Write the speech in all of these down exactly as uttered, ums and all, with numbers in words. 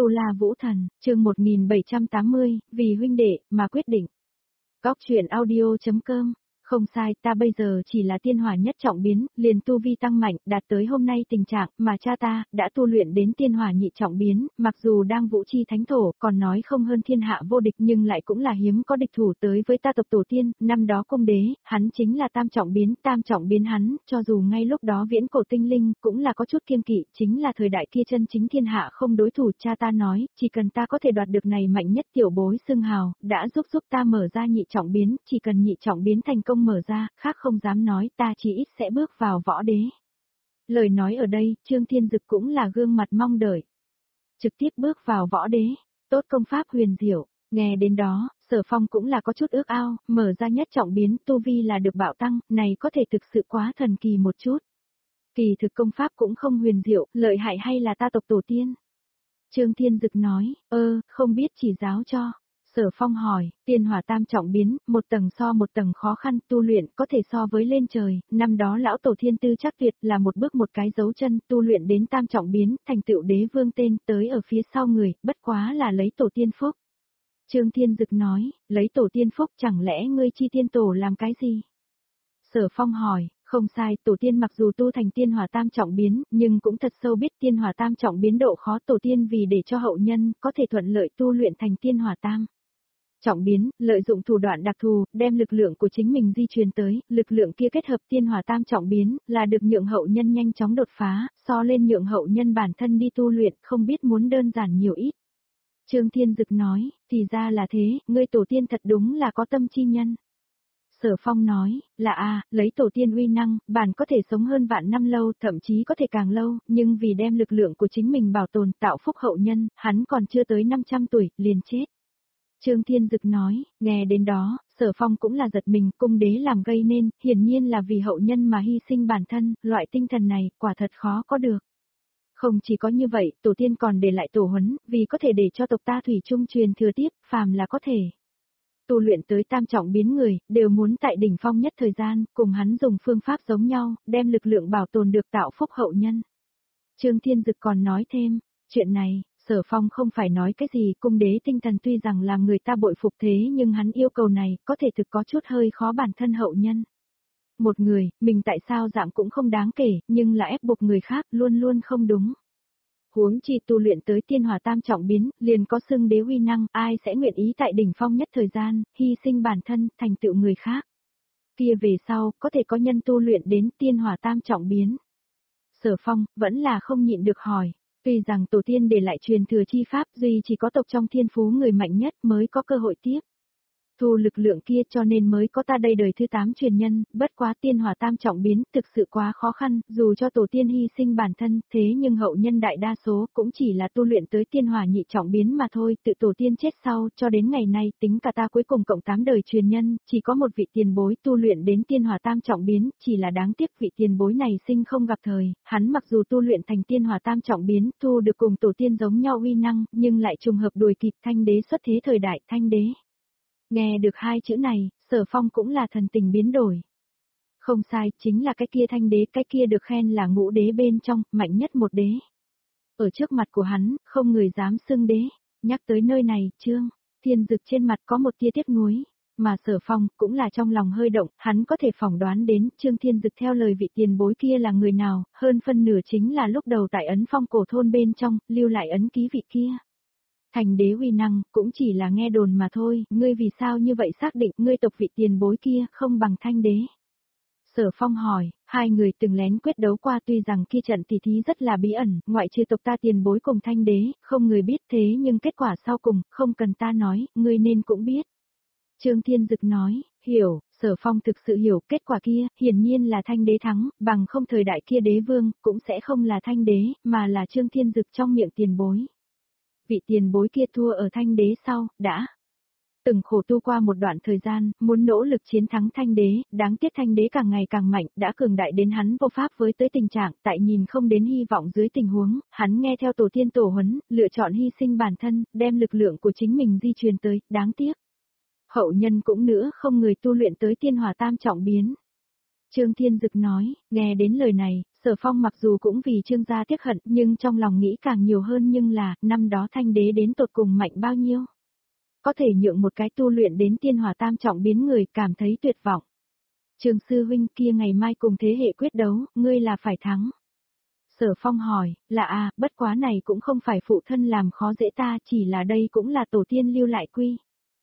Tu La Vũ Thần, chương một nghìn bảy trăm tám mươi, vì huynh đệ mà quyết định. Góc truyện audio.com. Không sai, ta bây giờ chỉ là tiên hỏa nhất trọng biến, liền tu vi tăng mạnh, đạt tới hôm nay tình trạng mà cha ta đã tu luyện đến tiên hỏa nhị trọng biến, mặc dù đang vũ chi thánh thổ, còn nói không hơn thiên hạ vô địch nhưng lại cũng là hiếm có địch thủ tới với ta tộc tổ tiên, năm đó cung đế, hắn chính là tam trọng biến, tam trọng biến hắn, cho dù ngay lúc đó viễn cổ tinh linh cũng là có chút kiêng kỵ, chính là thời đại kia chân chính thiên hạ không đối thủ, cha ta nói, chỉ cần ta có thể đoạt được này mạnh nhất tiểu bối xưng hào, đã giúp giúp ta mở ra nhị trọng biến, chỉ cần nhị trọng biến thành công mở ra, khác không dám nói, ta chỉ ít sẽ bước vào võ đế. Lời nói ở đây, Trương Thiên Dực cũng là gương mặt mong đợi. Trực tiếp bước vào võ đế, tốt công pháp huyền diệu, nghe đến đó, Sở Phong cũng là có chút ước ao, mở ra nhất trọng biến, tu vi là được bạo tăng, này có thể thực sự quá thần kỳ một chút. Kỳ thực công pháp cũng không huyền diệu, lợi hại hay là ta tộc tổ tiên? Trương Thiên Dực nói, ơ, không biết chỉ giáo cho. Sở Phong hỏi, tiên hỏa tam trọng biến, một tầng so một tầng khó khăn, tu luyện có thể so với lên trời, năm đó lão tổ thiên tư chắc tuyệt là một bước một cái dấu chân, tu luyện đến tam trọng biến, thành tựu đế vương tên, tới ở phía sau người, bất quá là lấy tổ tiên phúc. Trương Thiên Dực nói, lấy tổ tiên phúc chẳng lẽ ngươi chi tiên tổ làm cái gì? Sở Phong hỏi, không sai, tổ tiên mặc dù tu thành tiên hỏa tam trọng biến, nhưng cũng thật sâu biết tiên hỏa tam trọng biến độ khó, tổ tiên vì để cho hậu nhân có thể thuận lợi tu luyện thành tiên hỏa tam trọng biến, lợi dụng thủ đoạn đặc thù, đem lực lượng của chính mình di truyền tới, lực lượng kia kết hợp tiên hỏa tam trọng biến, là được nhượng hậu nhân nhanh chóng đột phá, so lên nhượng hậu nhân bản thân đi tu luyện, không biết muốn đơn giản nhiều ít. Trương Thiên Dực nói, thì ra là thế, ngươi tổ tiên thật đúng là có tâm chi nhân. Sở Phong nói, là a, lấy tổ tiên uy năng, bản có thể sống hơn vạn năm lâu, thậm chí có thể càng lâu, nhưng vì đem lực lượng của chính mình bảo tồn, tạo phúc hậu nhân, hắn còn chưa tới năm trăm tuổi, liền chết. Trương Thiên Dực nói, nghe đến đó, Sở Phong cũng là giật mình, cung đế làm gây nên, hiển nhiên là vì hậu nhân mà hy sinh bản thân, loại tinh thần này, quả thật khó có được. Không chỉ có như vậy, tổ tiên còn để lại tổ huấn, vì có thể để cho tộc ta thủy chung truyền thừa tiếp, phàm là có thể. Tu luyện tới tam trọng biến người, đều muốn tại đỉnh phong nhất thời gian, cùng hắn dùng phương pháp giống nhau, đem lực lượng bảo tồn được tạo phúc hậu nhân. Trương Thiên Dực còn nói thêm, chuyện này, Sở Phong không phải nói cái gì, cung đế tinh thần tuy rằng làm người ta bội phục thế nhưng hắn yêu cầu này, có thể thực có chút hơi khó bản thân hậu nhân. Một người, mình tại sao dạng cũng không đáng kể, nhưng là ép buộc người khác, luôn luôn không đúng. Huống chi tu luyện tới tiên hỏa tam trọng biến, liền có xưng đế uy năng, ai sẽ nguyện ý tại đỉnh phong nhất thời gian, hy sinh bản thân, thành tựu người khác. Kia về sau, có thể có nhân tu luyện đến tiên hỏa tam trọng biến. Sở Phong, vẫn là không nhịn được hỏi, tuy rằng tổ tiên để lại truyền thừa chi pháp, duy chỉ có tộc trong thiên phú người mạnh nhất mới có cơ hội tiếp thu lực lượng kia, cho nên mới có ta đây đời thứ tám truyền nhân, bất quá tiên hỏa tam trọng biến, thực sự quá khó khăn, dù cho tổ tiên hy sinh bản thân, thế nhưng hậu nhân đại đa số cũng chỉ là tu luyện tới tiên hỏa nhị trọng biến mà thôi, tự tổ tiên chết sau, cho đến ngày nay, tính cả ta cuối cùng cộng tám đời truyền nhân, chỉ có một vị tiền bối tu luyện đến tiên hỏa tam trọng biến, chỉ là đáng tiếc vị tiền bối này sinh không gặp thời, hắn mặc dù tu luyện thành tiên hỏa tam trọng biến, thu được cùng tổ tiên giống nhau uy năng, nhưng lại trùng hợp đuổi kịp thanh đế xuất thế thời đại, thanh đế. Nghe được hai chữ này, Sở Phong cũng là thần tình biến đổi. Không sai, chính là cái kia thanh đế, cái kia được khen là ngũ đế bên trong, mạnh nhất một đế. Ở trước mặt của hắn, không người dám xưng đế. Nhắc tới nơi này, Trương Thiên Dực trên mặt có một tia tiếc nuối, mà Sở Phong cũng là trong lòng hơi động, hắn có thể phỏng đoán đến Trương Thiên Dực theo lời vị tiền bối kia là người nào, hơn phân nửa chính là lúc đầu tại ấn phong cổ thôn bên trong, lưu lại ấn ký vị kia. Thành đế uy năng, cũng chỉ là nghe đồn mà thôi, ngươi vì sao như vậy xác định ngươi tộc vị tiền bối kia không bằng thanh đế? Sở Phong hỏi, hai người từng lén quyết đấu qua tuy rằng kia trận tỷ thí rất là bí ẩn, ngoại trừ tộc ta tiền bối cùng thanh đế, không người biết thế nhưng kết quả sau cùng, không cần ta nói, ngươi nên cũng biết. Trương Thiên Dực nói, hiểu, Sở Phong thực sự hiểu kết quả kia, hiển nhiên là thanh đế thắng, bằng không thời đại kia đế vương, cũng sẽ không là thanh đế, mà là Trương Thiên Dực trong miệng tiền bối. Vị tiền bối kia thua ở thanh đế sau, đã từng khổ tu qua một đoạn thời gian, muốn nỗ lực chiến thắng thanh đế, đáng tiếc thanh đế càng ngày càng mạnh, đã cường đại đến hắn vô pháp với tới tình trạng, tại nhìn không đến hy vọng dưới tình huống, hắn nghe theo tổ tiên tổ huấn, lựa chọn hy sinh bản thân, đem lực lượng của chính mình di truyền tới, đáng tiếc. Hậu nhân cũng nữa không người tu luyện tới tiên hỏa tam trọng biến. Trương Thiên Dực nói, nghe đến lời này, Sở Phong mặc dù cũng vì Trương gia tiếc hận nhưng trong lòng nghĩ càng nhiều hơn nhưng là, năm đó Thanh đế đến tột cùng mạnh bao nhiêu. Có thể nhượng một cái tu luyện đến tiên hỏa tam trọng biến người cảm thấy tuyệt vọng. Trương sư huynh kia ngày mai cùng thế hệ quyết đấu, ngươi là phải thắng. Sở Phong hỏi, là à, bất quá này cũng không phải phụ thân làm khó dễ ta, chỉ là đây cũng là tổ tiên lưu lại quy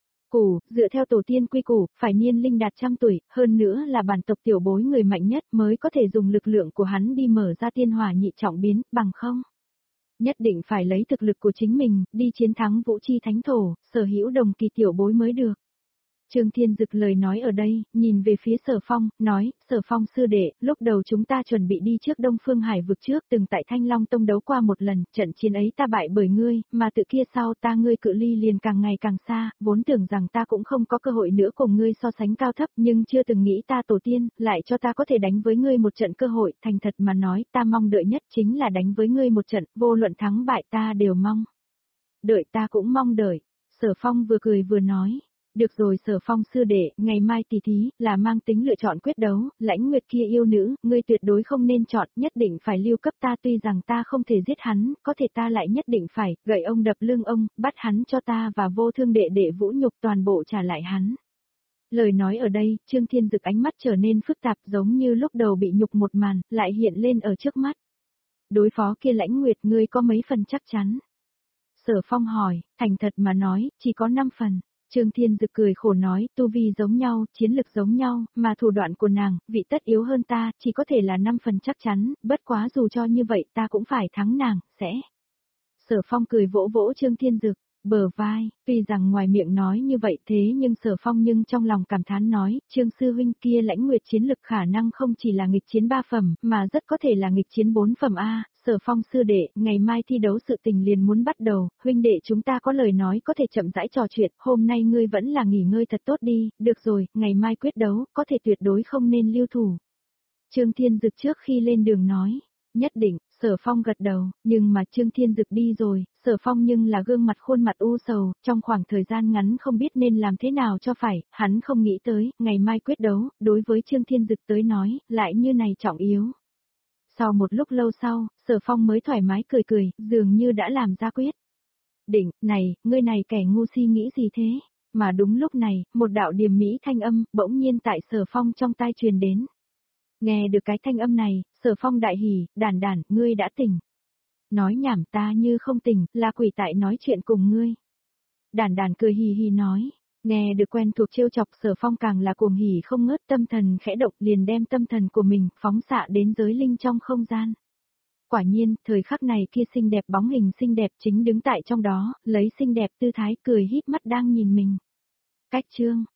củ, dựa theo tổ tiên quy củ, phải niên linh đạt trăm tuổi, hơn nữa là bản tộc tiểu bối người mạnh nhất mới có thể dùng lực lượng của hắn đi mở ra tiên hỏa nhị trọng biến, bằng không. Nhất định phải lấy thực lực của chính mình, đi chiến thắng vũ chi thánh thổ, sở hữu đồng kỳ tiểu bối mới được. Trương Thiên Dực lời nói ở đây, nhìn về phía Sở Phong, nói, Sở Phong sư đệ, lúc đầu chúng ta chuẩn bị đi trước Đông Phương Hải vực trước, từng tại Thanh Long Tông đấu qua một lần, trận chiến ấy ta bại bởi ngươi, mà tự kia sau ta ngươi cự ly liền càng ngày càng xa, vốn tưởng rằng ta cũng không có cơ hội nữa cùng ngươi so sánh cao thấp, nhưng chưa từng nghĩ ta tổ tiên, lại cho ta có thể đánh với ngươi một trận cơ hội, thành thật mà nói, ta mong đợi nhất chính là đánh với ngươi một trận, vô luận thắng bại ta đều mong. Đợi ta cũng mong đợi, Sở Phong vừa cười vừa nói. Được rồi Sở Phong sư đệ, ngày mai tỷ thí, là mang tính lựa chọn quyết đấu, Lãnh Nguyệt kia yêu nữ, ngươi tuyệt đối không nên chọn, nhất định phải lưu cấp ta tuy rằng ta không thể giết hắn, có thể ta lại nhất định phải, gậy ông đập lưng ông, bắt hắn cho ta và vô thương đệ đệ vũ nhục toàn bộ trả lại hắn. Lời nói ở đây, Trương Thiên Dực ánh mắt trở nên phức tạp giống như lúc đầu bị nhục một màn, lại hiện lên ở trước mắt. Đối phó kia Lãnh Nguyệt ngươi có mấy phần chắc chắn? Sở Phong hỏi, thành thật mà nói, chỉ có năm phần. Trương Thiên Dực cười khổ nói, tu vi giống nhau, chiến lực giống nhau, mà thủ đoạn của nàng, vị tất yếu hơn ta, chỉ có thể là năm phần chắc chắn, bất quá dù cho như vậy ta cũng phải thắng nàng, sẽ. Sở Phong cười vỗ vỗ Trương Thiên Dực, bờ vai, tuy rằng ngoài miệng nói như vậy thế nhưng Sở Phong nhưng trong lòng cảm thán nói, Trương sư huynh kia Lãnh Nguyệt chiến lực khả năng không chỉ là nghịch chiến ba phẩm, mà rất có thể là nghịch chiến bốn phẩm A, Sở Phong sư đệ, ngày mai thi đấu sự tình liền muốn bắt đầu, huynh đệ chúng ta có lời nói có thể chậm rãi trò chuyện, hôm nay ngươi vẫn là nghỉ ngơi thật tốt đi, được rồi, ngày mai quyết đấu, có thể tuyệt đối không nên lưu thủ. Trương Thiên Dực trước khi lên đường nói, nhất định. Sở Phong gật đầu, nhưng mà Trương Thiên Dực đi rồi, Sở Phong nhưng là gương mặt khuôn mặt u sầu, trong khoảng thời gian ngắn không biết nên làm thế nào cho phải, hắn không nghĩ tới, ngày mai quyết đấu, đối với Trương Thiên Dực tới nói, lại như này trọng yếu. Sau một lúc lâu sau, Sở Phong mới thoải mái cười cười, dường như đã làm ra quyết định, này, ngươi này kẻ ngu si nghĩ gì thế? Mà đúng lúc này, một đạo điềm mỹ thanh âm, bỗng nhiên tại Sở Phong trong tai truyền đến. Nghe được cái thanh âm này, Sở Phong đại hỉ, đàn đàn, ngươi đã tỉnh. Nói nhảm ta như không tỉnh, là quỷ tại nói chuyện cùng ngươi. Đàn đàn cười hì hì nói, nghe được quen thuộc trêu chọc Sở Phong càng là cuồng hỉ không ngớt tâm thần khẽ động liền đem tâm thần của mình phóng xạ đến giới linh trong không gian. Quả nhiên, thời khắc này kia xinh đẹp bóng hình xinh đẹp chính đứng tại trong đó, lấy xinh đẹp tư thái cười híp mắt đang nhìn mình. Cách chương